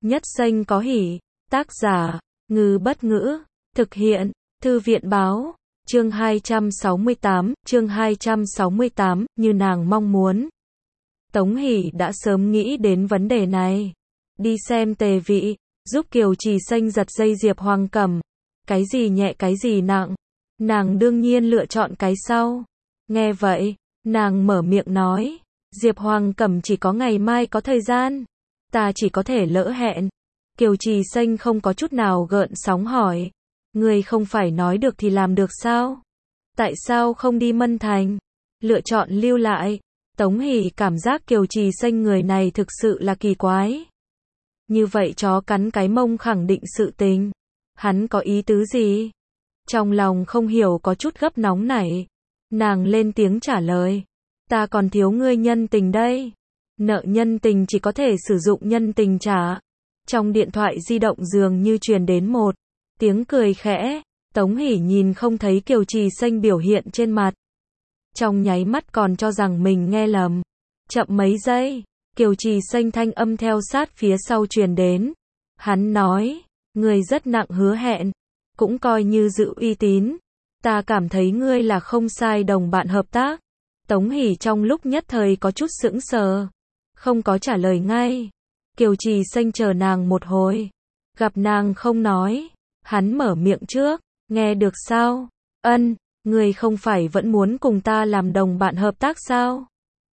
Nhất danh có hỷ. Tác giả, Ngư Bất Ngữ. Thực hiện, Thư viện Báo. Chương 268, như nàng mong muốn. Tống Hỷ đã sớm nghĩ đến vấn đề này. Đi xem tề vị, giúp Kiều Trì Xanh giật dây Diệp Hoàng Cẩm. Cái gì nhẹ cái gì nặng. Nàng đương nhiên lựa chọn cái sau. Nghe vậy, nàng mở miệng nói. Diệp Hoàng Cẩm chỉ có ngày mai có thời gian. Ta chỉ có thể lỡ hẹn. Kiều Trì Xanh không có chút nào gợn sóng hỏi. Người không phải nói được thì làm được sao? Tại sao không đi Mân Thành? Lựa chọn lưu lại. Tống Hỷ cảm giác Kiều Trì Xanh người này thực sự là kỳ quái. Như vậy chó cắn cái mông khẳng định sự tình. Hắn có ý tứ gì? Trong lòng không hiểu có chút gấp nóng nảy. Nàng lên tiếng trả lời. Ta còn thiếu ngươi nhân tình đây. Nợ nhân tình chỉ có thể sử dụng nhân tình trả. Trong điện thoại di động dường như truyền đến một tiếng cười khẽ. Tống Hỷ nhìn không thấy Kiều Trì Xanh biểu hiện trên mặt. Trong nháy mắt còn cho rằng mình nghe lầm. Chậm mấy giây, Kiều Trì Xanh thanh âm theo sát phía sau truyền đến. Hắn nói, ngươi rất nặng hứa hẹn, cũng coi như giữ uy tín. Ta cảm thấy ngươi là không sai đồng bạn hợp tác. Tống Hỷ trong lúc nhất thời có chút sững sờ, không có trả lời ngay. Kiều Trì Xanh chờ nàng một hồi, gặp nàng không nói, hắn mở miệng trước, nghe được sao? Ân, ngươi không phải vẫn muốn cùng ta làm đồng bạn hợp tác sao?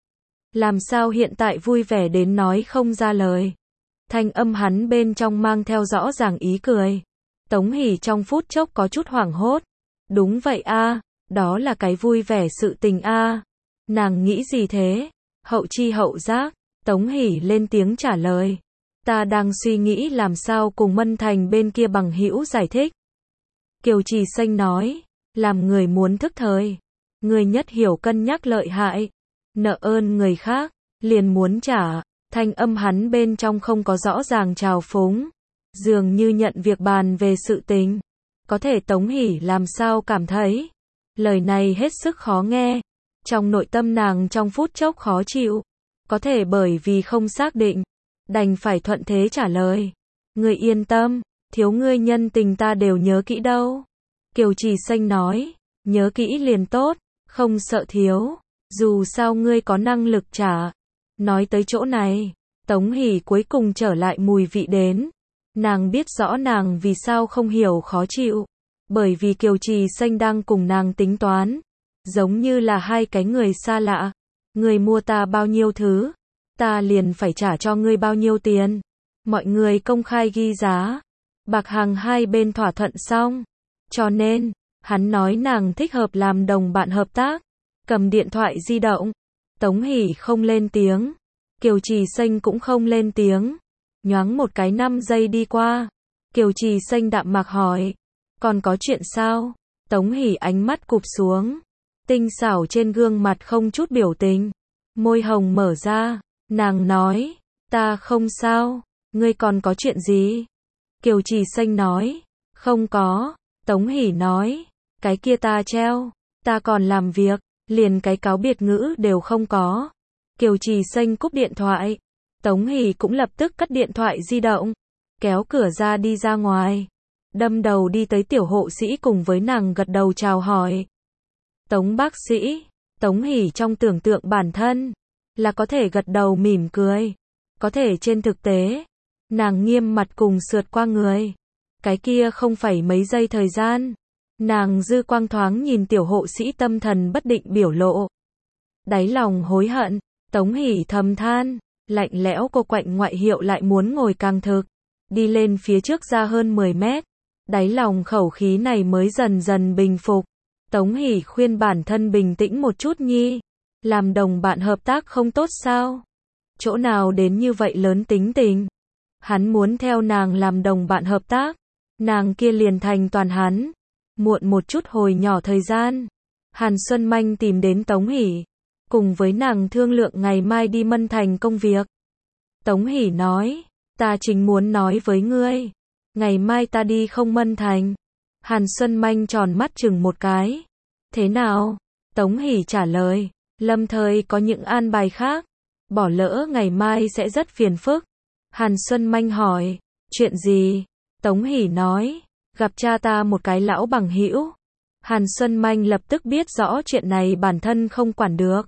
Làm sao hiện tại vui vẻ đến nói không ra lời? Thanh âm hắn bên trong mang theo rõ ràng ý cười. Tống Hỷ trong phút chốc có chút hoảng hốt. Đúng vậy a, đó là cái vui vẻ sự tình a. Nàng nghĩ gì thế? Hậu chi hậu giác, Tống Hỷ lên tiếng trả lời. Ta đang suy nghĩ làm sao cùng Mân Thành bên kia bằng hữu giải thích. Kiều Trì Xanh nói, làm người muốn thức thời. Người nhất hiểu cân nhắc lợi hại. Nợ ơn người khác, liền muốn trả. Thanh âm hắn bên trong không có rõ ràng trào phúng. Dường như nhận việc bàn về sự tình. Có thể Tống Hỷ làm sao cảm thấy. Lời này hết sức khó nghe. Trong nội tâm nàng trong phút chốc khó chịu. Có thể bởi vì không xác định. Đành phải thuận thế trả lời. Ngươi yên tâm, thiếu ngươi nhân tình ta đều nhớ kỹ đâu. Kiều Trì Xanh nói, nhớ kỹ liền tốt, không sợ thiếu. Dù sao ngươi có năng lực trả. Nói tới chỗ này, Tống Hỷ cuối cùng trở lại mùi vị đến. Nàng biết rõ nàng vì sao không hiểu khó chịu. Bởi vì Kiều Trì Xanh đang cùng nàng tính toán. Giống như là hai cái người xa lạ. Ngươi mua ta bao nhiêu thứ, ta liền phải trả cho ngươi bao nhiêu tiền. Mọi người công khai ghi giá. Bạc hàng hai bên thỏa thuận xong. Cho nên, hắn nói nàng thích hợp làm đồng bạn hợp tác. Cầm điện thoại di động. Tống Hỷ không lên tiếng. Kiều Trì Xanh cũng không lên tiếng. Nhoáng một cái 5 giây đi qua. Kiều Trì Xanh đạm mạc hỏi. Còn có chuyện sao? Tống Hỷ ánh mắt cụp xuống. Tinh xảo trên gương mặt không chút biểu tình. Môi hồng mở ra. Nàng nói. Ta không sao. Ngươi còn có chuyện gì? Kiều Trì Xanh nói. Không có. Tống Hỷ nói. Cái kia ta treo. Ta còn làm việc. Liền cái cáo biệt ngữ đều không có. Kiều Trì Xanh cúp điện thoại. Tống Hỷ cũng lập tức cất điện thoại di động. Kéo cửa ra đi ra ngoài. Đâm đầu đi tới tiểu hộ sĩ cùng với nàng gật đầu chào hỏi. Tống bác sĩ. Tống Hỷ trong tưởng tượng bản thân. Là có thể gật đầu mỉm cười. Có thể trên thực tế. Nàng nghiêm mặt cùng sượt qua người. Cái kia không phải mấy giây thời gian. Nàng dư quang thoáng nhìn tiểu hộ sĩ tâm thần bất định biểu lộ. Đáy lòng hối hận. Tống Hỷ thầm than. Lạnh lẽo cô quạnh ngoại hiệu lại muốn ngồi càng thực. Đi lên phía trước ra hơn 10 mét. Đáy lòng khẩu khí này mới dần dần bình phục. Tống Hỷ khuyên bản thân bình tĩnh một chút nhi. Làm đồng bạn hợp tác không tốt sao? Chỗ nào đến như vậy lớn tính tình? Hắn muốn theo nàng làm đồng bạn hợp tác. Nàng kia liền thành toàn hắn. Muộn một chút hồi nhỏ thời gian. Hàn Xuân Manh tìm đến Tống Hỷ. Cùng với nàng thương lượng ngày mai đi Mân Thành công việc. Tống Hỷ nói. Ta chính muốn nói với ngươi. Ngày mai ta đi không Mân Thành. Hàn Xuân Manh tròn mắt chừng một cái. Thế nào? Tống Hỷ trả lời. Lâm thời có những an bài khác. Bỏ lỡ ngày mai sẽ rất phiền phức. Hàn Xuân Manh hỏi. Chuyện gì? Tống Hỷ nói, gặp cha ta một cái lão bằng hữu. Hàn Xuân Manh lập tức biết rõ chuyện này bản thân không quản được.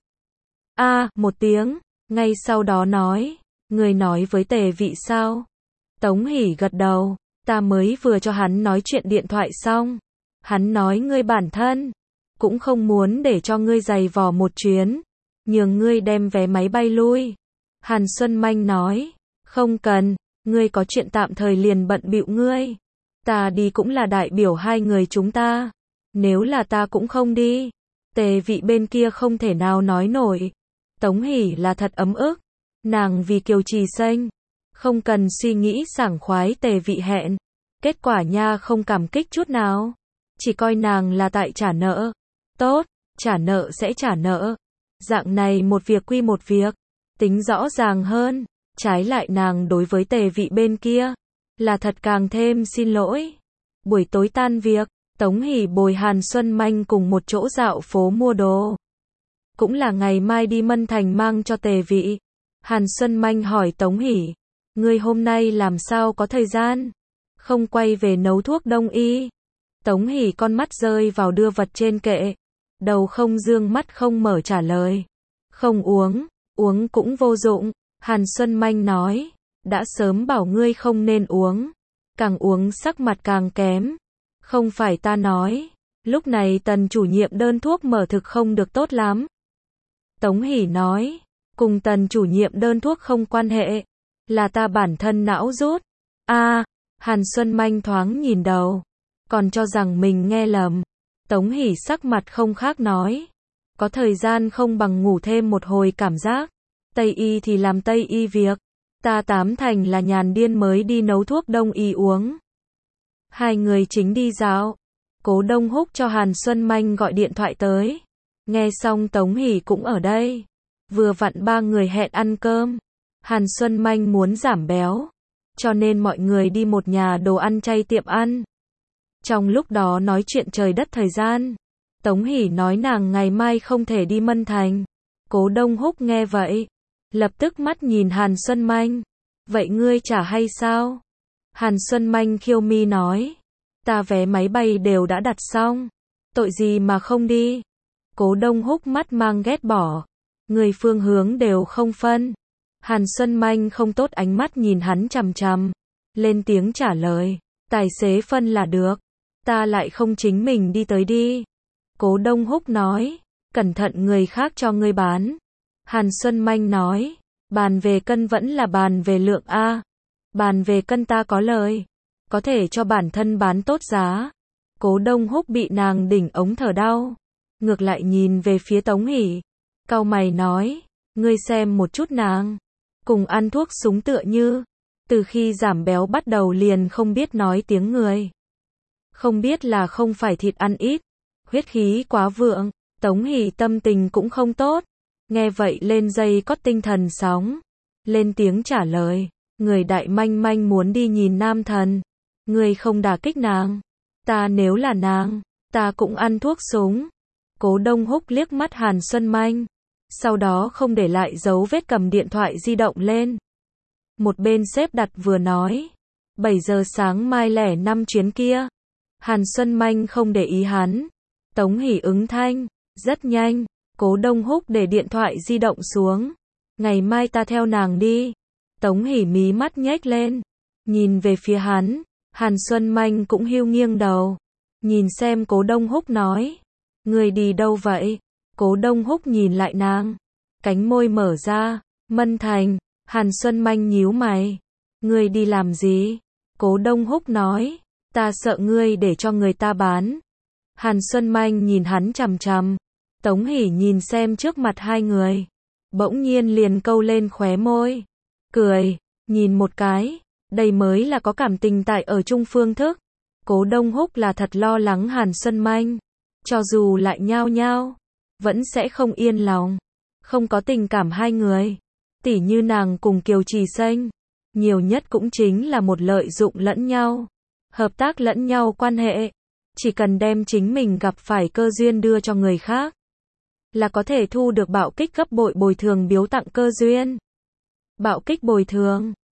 Một tiếng, ngay sau đó nói, người nói với Tề Vị sao? Tống Hỷ gật đầu, ta mới vừa cho hắn nói chuyện điện thoại xong. Hắn nói ngươi bản thân cũng không muốn để cho ngươi giày vò một chuyến, nhường ngươi đem vé máy bay lui. Hàn Xuân Manh nói, không cần, ngươi có chuyện tạm thời liền bận bịu ngươi. Ta đi cũng là đại biểu hai người chúng ta. Nếu là ta cũng không đi, Tề Vị bên kia không thể nào nói nổi. Tống Hỷ là thật ấm ức. Nàng vì Kiều Trì Xanh, không cần suy nghĩ sảng khoái Tề Vị hẹn. Kết quả nha không cảm kích chút nào. Chỉ coi nàng là tại trả nợ. Tốt, trả nợ sẽ trả nợ. Dạng này một việc quy một việc, tính rõ ràng hơn. Trái lại nàng đối với Tề Vị bên kia, là thật càng thêm xin lỗi. Buổi tối tan việc, Tống Hỷ bồi Hàn Xuân Manh cùng một chỗ dạo phố mua đồ. Cũng là ngày mai đi Mân Thành mang cho Tề Vị. Hàn Xuân Manh hỏi Tống Hỷ, ngươi hôm nay làm sao có thời gian? Không quay về nấu thuốc đông y. Tống Hỷ con mắt rơi vào đưa vật trên kệ. Đầu không dương mắt không mở trả lời. Không uống, uống cũng vô dụng. Hàn Xuân Manh nói, đã sớm bảo ngươi không nên uống. Càng uống sắc mặt càng kém. Không phải ta nói, lúc này Tần chủ nhiệm đơn thuốc mở thực không được tốt lắm. Tống Hỷ nói, cùng Tần chủ nhiệm đơn thuốc không quan hệ, là ta bản thân não rút. Hàn Xuân Manh thoáng nhìn đầu, còn cho rằng mình nghe lầm. Tống Hỷ sắc mặt không khác nói, có thời gian không bằng ngủ thêm một hồi cảm giác. Tây y thì làm Tây y việc, ta tám thành là nhàn điên mới đi nấu thuốc đông y uống. Hai người chính đi dạo, Cố Đông Húc cho Hàn Xuân Manh gọi điện thoại tới. Nghe xong Tống Hỷ cũng ở đây. Vừa vặn ba người hẹn ăn cơm. Hàn Xuân Manh muốn giảm béo, cho nên mọi người đi một nhà đồ ăn chay tiệm ăn. Trong lúc đó nói chuyện trời đất thời gian, Tống Hỷ nói nàng ngày mai không thể đi Mân Thành. Cố Đông Húc nghe vậy, lập tức mắt nhìn Hàn Xuân Manh. Vậy ngươi trả hay sao? Hàn Xuân Manh khiêu mi nói, ta vé máy bay đều đã đặt xong, tội gì mà không đi. Cố Đông Húc mắt mang ghét bỏ, người phương hướng đều không phân. Hàn Xuân Manh không tốt ánh mắt nhìn hắn chằm chằm, lên tiếng trả lời, tài xế phân là được, ta lại không chính mình đi tới đi. Cố Đông Húc nói, cẩn thận người khác cho ngươi bán. Hàn Xuân Manh nói, bàn về cân vẫn là bàn về lượng a. Bàn về cân ta có lời, có thể cho bản thân bán tốt giá. Cố Đông Húc bị nàng đỉnh ống thở đau, ngược lại nhìn về phía Tống Hỷ, cau mày nói, ngươi xem một chút nàng, cùng ăn thuốc súng tựa như, từ khi giảm béo bắt đầu liền không biết nói tiếng người. Không biết là không phải thịt ăn ít, huyết khí quá vượng. Tống Hỷ tâm tình cũng không tốt, nghe vậy lên dây cót tinh thần sóng, lên tiếng trả lời, người đại manh manh muốn đi nhìn nam thần, người không đả kích nàng, ta nếu là nàng, ta cũng ăn thuốc súng. Cố Đông Húc liếc mắt Hàn Xuân Manh, sau đó không để lại dấu vết cầm điện thoại di động lên. Một bên xếp đặt vừa nói, 7 giờ sáng mai lẻ 5 chuyến kia. Hàn Xuân Manh không để ý hắn. Tống Hỷ ứng thanh, rất nhanh. Cố Đông Húc để điện thoại di động xuống. Ngày mai ta theo nàng đi. Tống Hỷ mí mắt nhếch lên, nhìn về phía hắn. Hàn Xuân Manh cũng hiu nghiêng đầu, nhìn xem Cố Đông Húc nói, người đi đâu vậy? Cố Đông Húc nhìn lại nàng, cánh môi mở ra, Mân Thành. Hàn Xuân Manh nhíu mày, ngươi đi làm gì? Cố Đông Húc nói, ta sợ ngươi để cho người ta bán. Hàn Xuân Manh nhìn hắn chằm chằm. Tống Hỷ nhìn xem trước mặt hai người, bỗng nhiên liền câu lên khóe môi, cười, nhìn một cái, đây mới là có cảm tình tại ở chung phương thức. Cố Đông Húc là thật lo lắng Hàn Xuân Manh, cho dù lại nhao nhao, vẫn sẽ không yên lòng, không có tình cảm hai người. Tỉ như nàng cùng Kiều Trì Xanh, nhiều nhất cũng chính là một lợi dụng lẫn nhau, hợp tác lẫn nhau quan hệ, chỉ cần đem chính mình gặp phải cơ duyên đưa cho người khác, là có thể thu được bạo kích gấp bội bồi thường biếu tặng cơ duyên. Bạo kích bồi thường